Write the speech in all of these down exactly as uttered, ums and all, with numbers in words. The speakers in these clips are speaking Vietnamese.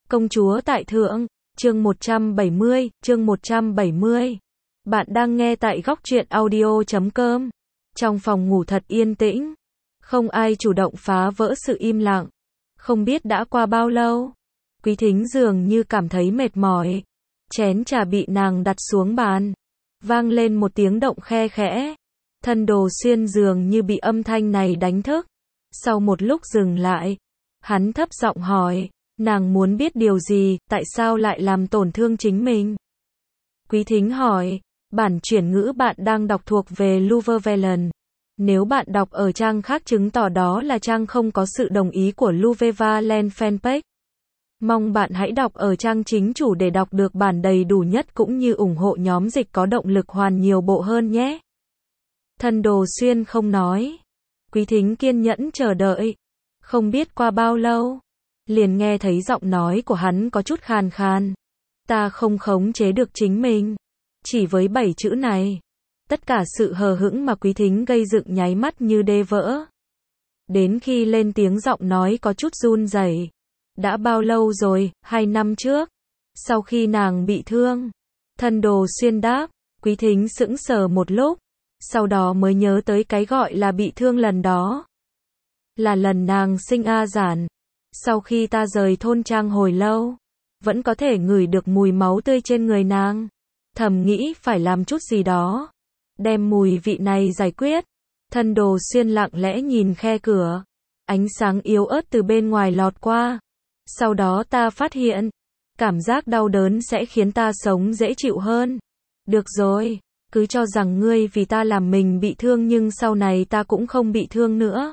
Công chúa tại thượng, chương một trăm bảy mươi, chương một trăm bảy mươi. Bạn đang nghe tại góc truyện audio chấm com. Trong phòng ngủ thật yên tĩnh, không ai chủ động phá vỡ sự im lặng. Không biết đã qua bao lâu, Quý Thính dường như cảm thấy mệt mỏi. Chén trà bị nàng đặt xuống bàn, vang lên một tiếng động khe khẽ. Thân Đồ Xuyên dường như bị âm thanh này đánh thức. Sau một lúc dừng lại, hắn thấp giọng hỏi, nàng muốn biết điều gì, tại sao lại làm tổn thương chính mình? Quý Thính hỏi, bản chuyển ngữ bạn đang đọc thuộc về Luvevelen. Nếu bạn đọc ở trang khác chứng tỏ đó là trang không có sự đồng ý của Luvevelen fanpage. Mong bạn hãy đọc ở trang chính chủ để đọc được bản đầy đủ nhất cũng như ủng hộ nhóm dịch có động lực hoàn nhiều bộ hơn nhé. Thân Đồ Xuyên không nói. Quý Thính kiên nhẫn chờ đợi. Không biết qua bao lâu, liền nghe thấy giọng nói của hắn có chút khàn khàn. Ta không khống chế được chính mình. Chỉ với bảy chữ này, tất cả sự hờ hững mà Quý Thính gây dựng nháy mắt như đê vỡ. Đến khi lên tiếng giọng nói có chút run rẩy. Đã bao lâu rồi, hai năm trước. Sau khi nàng bị thương. Thân Đồ Xuyên đáp. Quý Thính sững sờ một lúc. Sau đó mới nhớ tới cái gọi là bị thương lần đó. Là lần nàng sinh A Giản. Sau khi ta rời thôn trang hồi lâu, vẫn có thể ngửi được mùi máu tươi trên người nàng. Thầm nghĩ phải làm chút gì đó, đem mùi vị này giải quyết. Thân Đồ Xuyên lặng lẽ nhìn khe cửa. Ánh sáng yếu ớt từ bên ngoài lọt qua. Sau đó ta phát hiện, cảm giác đau đớn sẽ khiến ta sống dễ chịu hơn. Được rồi, cứ cho rằng ngươi vì ta làm mình bị thương nhưng sau này ta cũng không bị thương nữa.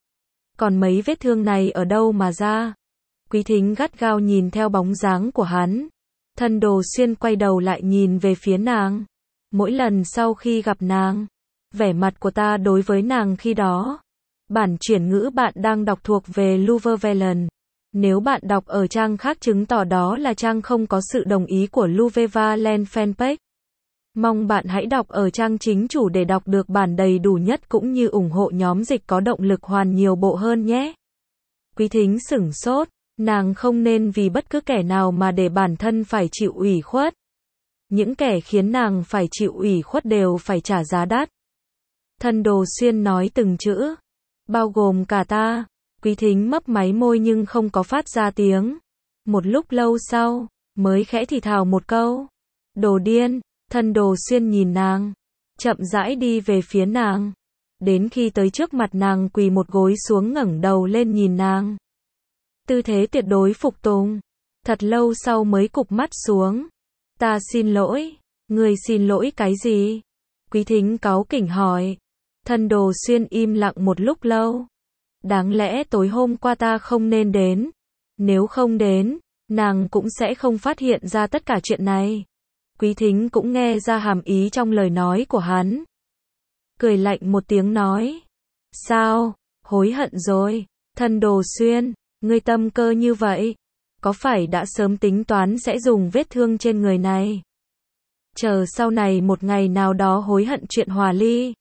Còn mấy vết thương này ở đâu mà ra? Quý Thính gắt gao nhìn theo bóng dáng của hắn. Thân Đồ Xuyên quay đầu lại nhìn về phía nàng. Mỗi lần sau khi gặp nàng, vẻ mặt của ta đối với nàng khi đó. Bản chuyển ngữ bạn đang đọc thuộc về Luvevelen. Nếu bạn đọc ở trang khác chứng tỏ đó là trang không có sự đồng ý của Luvevelen fanpage. Mong bạn hãy đọc ở trang chính chủ để đọc được bản đầy đủ nhất cũng như ủng hộ nhóm dịch có động lực hoàn nhiều bộ hơn nhé. Quý Thính sửng sốt, nàng không nên vì bất cứ kẻ nào mà để bản thân phải chịu ủy khuất. Những kẻ khiến nàng phải chịu ủy khuất đều phải trả giá đắt. Thân Đồ Xuyên nói từng chữ, bao gồm cả ta. Quý Thính mấp máy môi nhưng không có phát ra tiếng. Một lúc lâu sau, mới khẽ thì thào một câu. Đồ điên. Thân Đồ Xuyên nhìn nàng, chậm rãi đi về phía nàng. Đến khi tới trước mặt nàng quỳ một gối xuống ngẩng đầu lên nhìn nàng. Tư thế tuyệt đối phục tùng. Thật lâu sau mới cụp mắt xuống. Ta xin lỗi. Ngươi xin lỗi cái gì? Quý Thính cáu kỉnh hỏi. Thân Đồ Xuyên im lặng một lúc lâu. Đáng lẽ tối hôm qua ta không nên đến. Nếu không đến, nàng cũng sẽ không phát hiện ra tất cả chuyện này. Quý Thính cũng nghe ra hàm ý trong lời nói của hắn. Cười lạnh một tiếng nói. Sao? Hối hận rồi. Thân Đồ Xuyên, ngươi tâm cơ như vậy. Có phải đã sớm tính toán sẽ dùng vết thương trên người này? Chờ sau này một ngày nào đó hối hận chuyện hòa ly.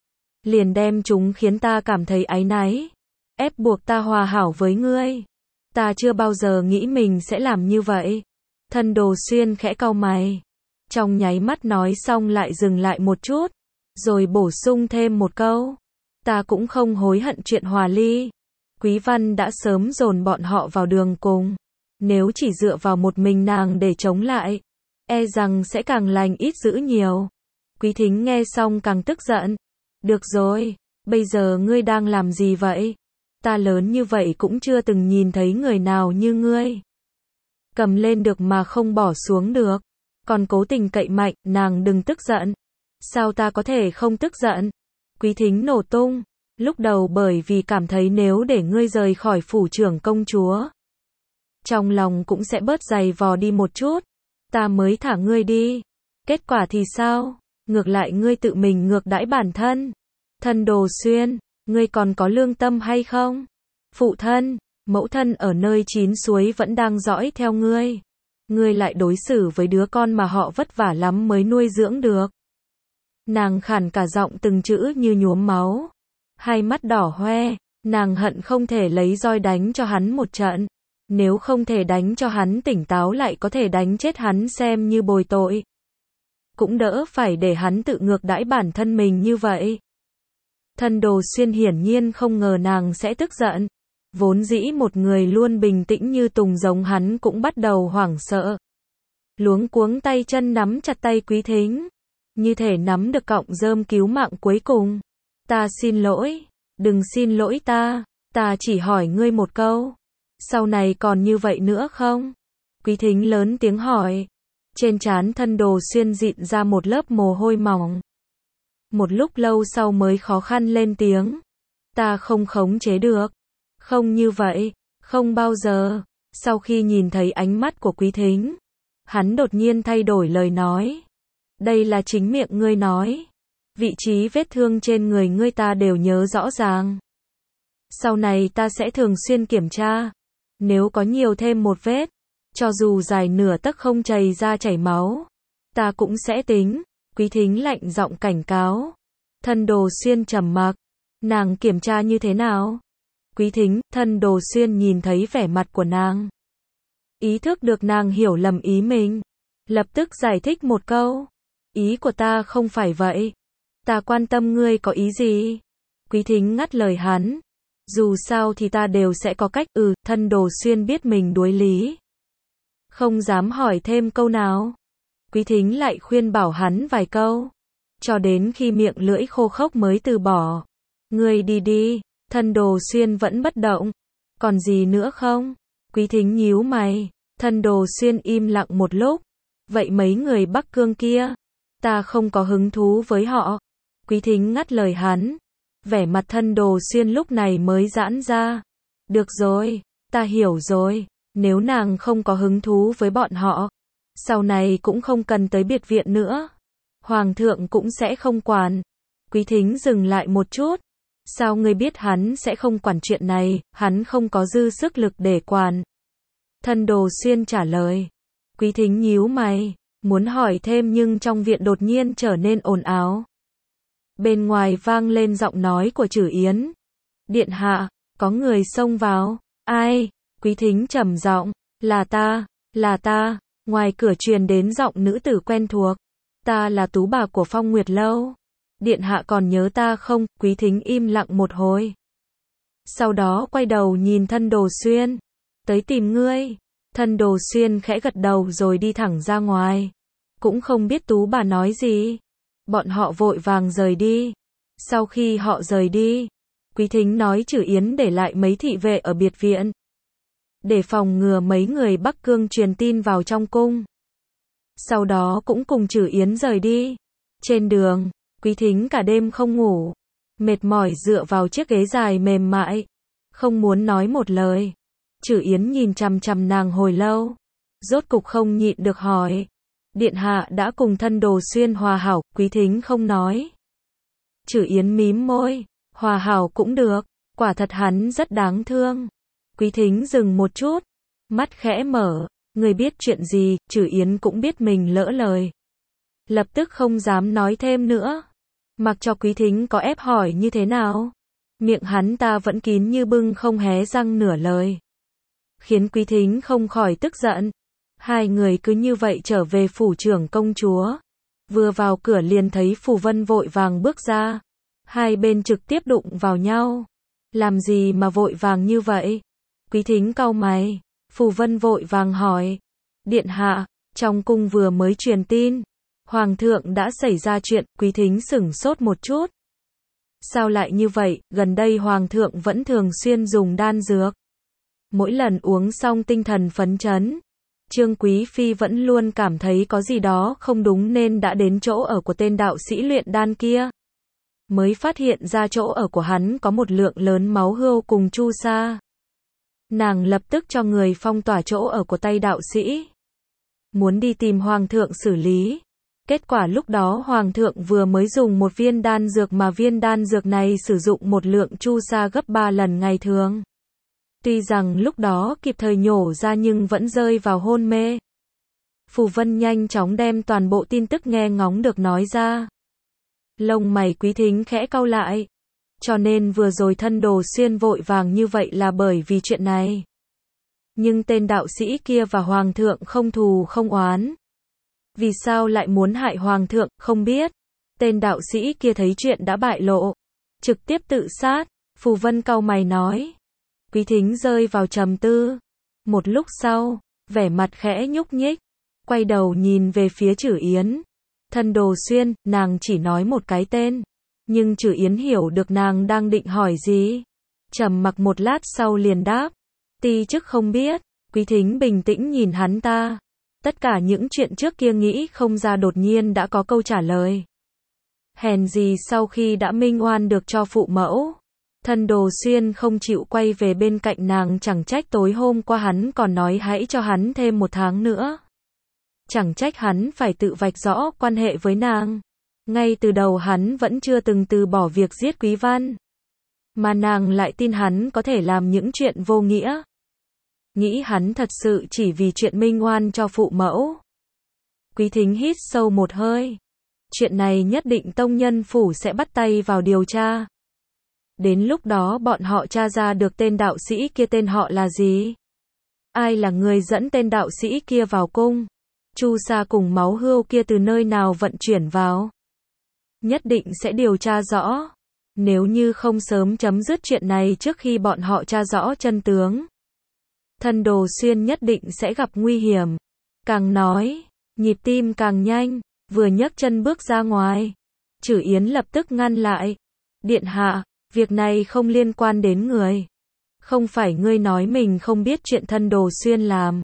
Liền đem chúng khiến ta cảm thấy áy náy. Ép buộc ta hòa hảo với ngươi. Ta chưa bao giờ nghĩ mình sẽ làm như vậy. Thân Đồ Xuyên khẽ cau mày. Trong nháy mắt nói xong lại dừng lại một chút, rồi bổ sung thêm một câu. Ta cũng không hối hận chuyện hòa ly. Quý Văn đã sớm dồn bọn họ vào đường cùng. Nếu chỉ dựa vào một mình nàng để chống lại, e rằng sẽ càng lành ít dữ nhiều. Quý Thính nghe xong càng tức giận. Được rồi, bây giờ ngươi đang làm gì vậy? Ta lớn như vậy cũng chưa từng nhìn thấy người nào như ngươi. Cầm lên được mà không bỏ xuống được. Còn cố tình cậy mạnh, nàng đừng tức giận. Sao ta có thể không tức giận? Quý Thính nổ tung. Lúc đầu bởi vì cảm thấy nếu để ngươi rời khỏi phủ trưởng công chúa, trong lòng cũng sẽ bớt dày vò đi một chút. Ta mới thả ngươi đi. Kết quả thì sao? Ngược lại ngươi tự mình ngược đãi bản thân. Thân Đồ Xuyên, ngươi còn có lương tâm hay không? Phụ thân, mẫu thân ở nơi chín suối vẫn đang dõi theo ngươi. Ngươi lại đối xử với đứa con mà họ vất vả lắm mới nuôi dưỡng được. Nàng khản cả giọng từng chữ như nhuốm máu. Hai mắt đỏ hoe, nàng hận không thể lấy roi đánh cho hắn một trận. Nếu không thể đánh cho hắn tỉnh táo lại có thể đánh chết hắn xem như bồi tội. Cũng đỡ phải để hắn tự ngược đãi bản thân mình như vậy. Thân Đồ Xuyên hiển nhiên không ngờ nàng sẽ tức giận. Vốn dĩ một người luôn bình tĩnh như Tùng giống hắn cũng bắt đầu hoảng sợ. Luống cuống tay chân nắm chặt tay Quý Thính. Như thể nắm được cọng rơm cứu mạng cuối cùng. Ta xin lỗi. Đừng xin lỗi ta. Ta chỉ hỏi ngươi một câu. Sau này còn như vậy nữa không? Quý Thính lớn tiếng hỏi. Trên trán Thân Đồ Xuyên dịn ra một lớp mồ hôi mỏng. Một lúc lâu sau mới khó khăn lên tiếng. Ta không khống chế được. Không như vậy. Không bao giờ. Sau khi nhìn thấy ánh mắt của Quý Thính, hắn đột nhiên thay đổi lời nói. Đây là chính miệng ngươi nói. Vị trí vết thương trên người ngươi ta đều nhớ rõ ràng. Sau này ta sẽ thường xuyên kiểm tra. Nếu có nhiều thêm một vết, cho dù dài nửa tấc không chảy ra chảy máu, ta cũng sẽ tính. Quý Thính lạnh giọng cảnh cáo. Thân Đồ Xuyên trầm mặc. Nàng kiểm tra như thế nào? Quý Thính, Thân Đồ Xuyên nhìn thấy vẻ mặt của nàng. Ý thức được nàng hiểu lầm ý mình. Lập tức giải thích một câu. Ý của ta không phải vậy. Ta quan tâm ngươi có ý gì? Quý Thính ngắt lời hắn. Dù sao thì ta đều sẽ có cách. Ừ, Thân Đồ Xuyên biết mình đuối lý. Không dám hỏi thêm câu nào. Quý Thính lại khuyên bảo hắn vài câu. Cho đến khi miệng lưỡi khô khốc mới từ bỏ. Ngươi đi đi. Thân Đồ Xuyên vẫn bất động. Còn gì nữa không? Quý Thính nhíu mày. Thân Đồ Xuyên im lặng một lúc. Vậy mấy người Bắc Cương kia? Ta không có hứng thú với họ. Quý Thính ngắt lời hắn. Vẻ mặt Thân Đồ Xuyên lúc này mới giãn ra. Được rồi, ta hiểu rồi. Nếu nàng không có hứng thú với bọn họ, sau này cũng không cần tới biệt viện nữa. Hoàng thượng cũng sẽ không quản. Quý Thính dừng lại một chút. Sao ngươi biết hắn sẽ không quản chuyện này? Hắn không có dư sức lực để quản. Thân Đồ Xuyên trả lời. Quý Thính nhíu mày, muốn hỏi thêm nhưng trong viện đột nhiên trở nên ồn ào. Bên ngoài vang lên giọng nói của Trử Yến. Điện hạ, có người xông vào. Ai? Quý Thính trầm giọng. Là ta, là ta. Ngoài cửa truyền đến giọng nữ tử quen thuộc. Ta là tú bà của Phong Nguyệt Lâu. Điện hạ còn nhớ ta không? Quý Thính im lặng một hồi. Sau đó quay đầu nhìn Thân Đồ Xuyên. Tới tìm ngươi. Thân Đồ Xuyên khẽ gật đầu rồi đi thẳng ra ngoài. Cũng không biết tú bà nói gì. Bọn họ vội vàng rời đi. Sau khi họ rời đi, Quý Thính nói Trử Yến để lại mấy thị vệ ở biệt viện. Để phòng ngừa mấy người Bắc Cương truyền tin vào trong cung. Sau đó cũng cùng Trử Yến rời đi. Trên đường, Quý Thính cả đêm không ngủ. Mệt mỏi dựa vào chiếc ghế dài mềm mại. Không muốn nói một lời. Trử Yến nhìn chằm chằm nàng hồi lâu. Rốt cục không nhịn được hỏi. Điện hạ đã cùng Thân Đồ Xuyên hòa hảo? Quý Thính không nói. Trử Yến mím môi. Hòa hảo cũng được. Quả thật hắn rất đáng thương. Quý Thính dừng một chút. Mắt khẽ mở. Người biết chuyện gì? Trử Yến cũng biết mình lỡ lời. Lập tức không dám nói thêm nữa. Mặc cho Quý Thính có ép hỏi như thế nào. Miệng hắn ta vẫn kín như bưng không hé răng nửa lời. Khiến Quý Thính không khỏi tức giận. Hai người cứ như vậy trở về phủ trưởng công chúa. Vừa vào cửa liền thấy Phù Vân vội vàng bước ra. Hai bên trực tiếp đụng vào nhau. Làm gì mà vội vàng như vậy? Quý Thính cau mày. Phù Vân vội vàng hỏi. Điện hạ, trong cung vừa mới truyền tin. Hoàng thượng đã xảy ra chuyện. Quý Thính sửng sốt một chút. Sao lại như vậy? Gần đây Hoàng thượng vẫn thường xuyên dùng đan dược. Mỗi lần uống xong tinh thần phấn chấn. Trương Quý Phi vẫn luôn cảm thấy có gì đó không đúng nên đã đến chỗ ở của tên đạo sĩ luyện đan kia. Mới phát hiện ra chỗ ở của hắn có một lượng lớn máu hươu cùng chu sa. Nàng lập tức cho người phong tỏa chỗ ở của tay đạo sĩ. Muốn đi tìm Hoàng thượng xử lý. Kết quả lúc đó Hoàng thượng vừa mới dùng một viên đan dược mà viên đan dược này sử dụng một lượng chu sa gấp ba lần ngày thường. Tuy rằng lúc đó kịp thời nhổ ra nhưng vẫn rơi vào hôn mê. Phù Vân nhanh chóng đem toàn bộ tin tức nghe ngóng được nói ra. Lông mày Quý Thính khẽ cau lại. Cho nên vừa rồi Thân Đồ Xuyên vội vàng như vậy là bởi vì chuyện này. Nhưng tên đạo sĩ kia và hoàng thượng không thù không oán. Vì sao lại muốn hại hoàng thượng, không biết. Tên đạo sĩ kia thấy chuyện đã bại lộ, trực tiếp tự sát. Phù Vân cau mày nói. Quý Thính rơi vào trầm tư. Một lúc sau, vẻ mặt khẽ nhúc nhích, quay đầu nhìn về phía Trử Yến. Thân Đồ Xuyên, nàng chỉ nói một cái tên, nhưng Trử Yến hiểu được nàng đang định hỏi gì. Trầm mặc một lát sau liền đáp. Ti chức không biết. Quý Thính bình tĩnh nhìn hắn ta. Tất cả những chuyện trước kia nghĩ không ra đột nhiên đã có câu trả lời. Hèn gì sau khi đã minh oan được cho phụ mẫu, Thân Đồ Xuyên không chịu quay về bên cạnh nàng, chẳng trách tối hôm qua hắn còn nói hãy cho hắn thêm một tháng nữa. Chẳng trách hắn phải tự vạch rõ quan hệ với nàng. Ngay từ đầu hắn vẫn chưa từng từ bỏ việc giết Quý Văn. Mà nàng lại tin hắn có thể làm những chuyện vô nghĩa. Nghĩ hắn thật sự chỉ vì chuyện minh oan cho phụ mẫu. Quý Thính hít sâu một hơi. Chuyện này nhất định tông nhân phủ sẽ bắt tay vào điều tra. Đến lúc đó bọn họ tra ra được tên đạo sĩ kia tên họ là gì. Ai là người dẫn tên đạo sĩ kia vào cung. Chu sa cùng máu hươu kia từ nơi nào vận chuyển vào. Nhất định sẽ điều tra rõ. Nếu như không sớm chấm dứt chuyện này trước khi bọn họ tra rõ chân tướng, Thân Đồ Xuyên nhất định sẽ gặp nguy hiểm. Càng nói, nhịp tim càng nhanh, vừa nhấc chân bước ra ngoài. Trử Yến lập tức ngăn lại. Điện hạ, việc này không liên quan đến người. Không phải ngươi nói mình không biết chuyện Thân Đồ Xuyên làm.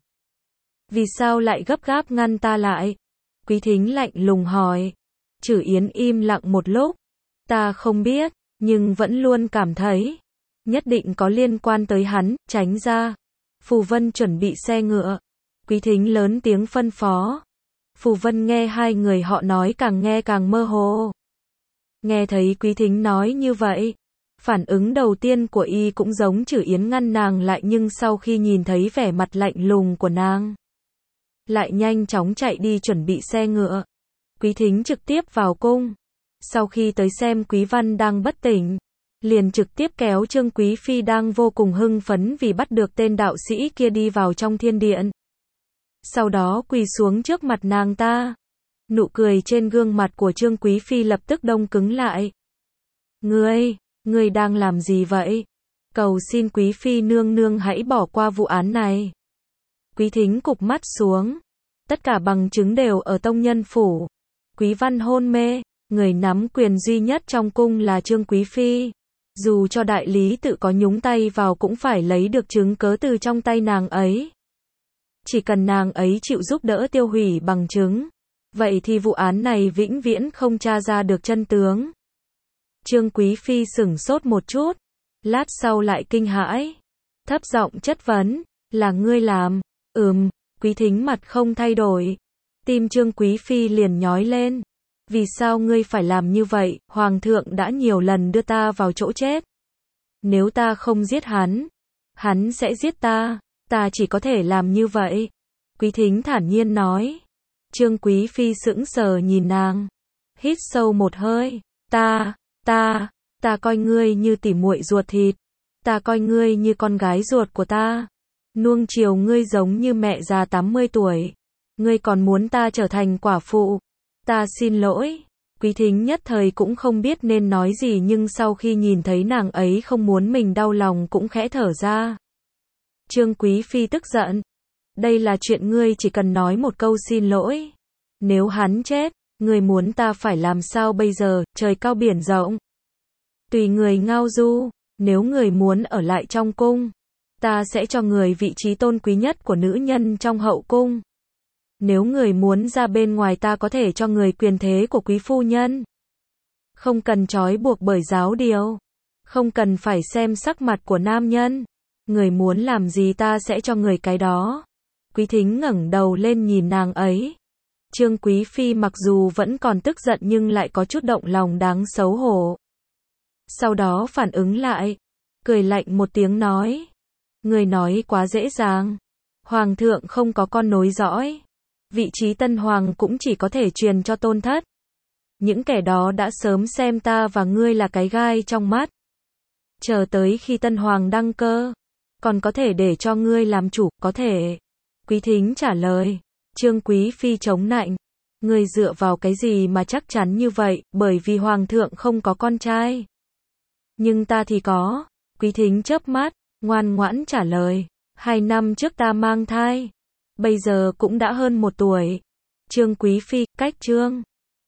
Vì sao lại gấp gáp ngăn ta lại? Quý Thính lạnh lùng hỏi. Trử Yến im lặng một lúc. Ta không biết, nhưng vẫn luôn cảm thấy nhất định có liên quan tới hắn, tránh ra. Phù Vân chuẩn bị xe ngựa. Quý Thính lớn tiếng phân phó. Phù Vân nghe hai người họ nói càng nghe càng mơ hồ. Nghe thấy Quý Thính nói như vậy, phản ứng đầu tiên của y cũng giống Trử Yến ngăn nàng lại, nhưng sau khi nhìn thấy vẻ mặt lạnh lùng của nàng, lại nhanh chóng chạy đi chuẩn bị xe ngựa. Quý Thính trực tiếp vào cung. Sau khi tới xem Quý Văn đang bất tỉnh, liền trực tiếp kéo Trương Quý Phi đang vô cùng hưng phấn vì bắt được tên đạo sĩ kia đi vào trong thiên điện. Sau đó quỳ xuống trước mặt nàng ta. Nụ cười trên gương mặt của Trương Quý Phi lập tức đông cứng lại. Ngươi, ngươi đang làm gì vậy? Cầu xin Quý Phi nương nương hãy bỏ qua vụ án này. Quý Thính cụp mắt xuống. Tất cả bằng chứng đều ở tông nhân phủ. Quý Văn hôn mê, người nắm quyền duy nhất trong cung là Trương Quý Phi. Dù cho đại lý tự có nhúng tay vào cũng phải lấy được chứng cớ từ trong tay nàng ấy. Chỉ cần nàng ấy chịu giúp đỡ tiêu hủy bằng chứng, vậy thì vụ án này vĩnh viễn không tra ra được chân tướng. Trương Quý Phi sửng sốt một chút, lát sau lại kinh hãi, thấp giọng chất vấn, là ngươi làm? Ừm. Quý Thính mặt không thay đổi. Tim Trương Quý Phi liền nhói lên. Vì sao ngươi phải làm như vậy? Hoàng thượng đã nhiều lần đưa ta vào chỗ chết. Nếu ta không giết hắn, hắn sẽ giết ta. Ta chỉ có thể làm như vậy. Quý Thính thản nhiên nói. Trương Quý Phi sững sờ nhìn nàng. Hít sâu một hơi. Ta, ta, ta coi ngươi như tỉ muội ruột thịt. Ta coi ngươi như con gái ruột của ta. Nuông chiều ngươi giống như mẹ già tám mươi tuổi. Ngươi còn muốn ta trở thành quả phụ. Ta xin lỗi. Quý Thính nhất thời cũng không biết nên nói gì, nhưng sau khi nhìn thấy nàng ấy không muốn mình đau lòng cũng khẽ thở ra. Trương Quý Phi tức giận. Đây là chuyện ngươi chỉ cần nói một câu xin lỗi. Nếu hắn chết, ngươi muốn ta phải làm sao bây giờ? Trời cao biển rộng, tùy người ngao du. Nếu người muốn ở lại trong cung, ta sẽ cho người vị trí tôn quý nhất của nữ nhân trong hậu cung. Nếu người muốn ra bên ngoài, ta có thể cho người quyền thế của quý phu nhân. Không cần trói buộc bởi giáo điều. Không cần phải xem sắc mặt của nam nhân. Người muốn làm gì ta sẽ cho người cái đó. Quý Thính ngẩng đầu lên nhìn nàng ấy. Trương Quý Phi mặc dù vẫn còn tức giận nhưng lại có chút động lòng đáng xấu hổ. Sau đó phản ứng lại, cười lạnh một tiếng nói. Người nói quá dễ dàng. Hoàng thượng không có con nối dõi. Vị trí tân hoàng cũng chỉ có thể truyền cho tôn thất. Những kẻ đó đã sớm xem ta và ngươi là cái gai trong mắt. Chờ tới khi tân hoàng đăng cơ, Còn có thể để cho ngươi làm chủ, có thể. Quý Thính trả lời. Trương Quý Phi chống nạnh. Ngươi dựa vào cái gì mà chắc chắn như vậy, bởi vì Hoàng thượng không có con trai. Nhưng ta thì có. Quý Thính chớp mắt, ngoan ngoãn trả lời. Hai năm trước ta mang thai. Bây giờ cũng đã hơn một tuổi. Trương Quý Phi, cách Trương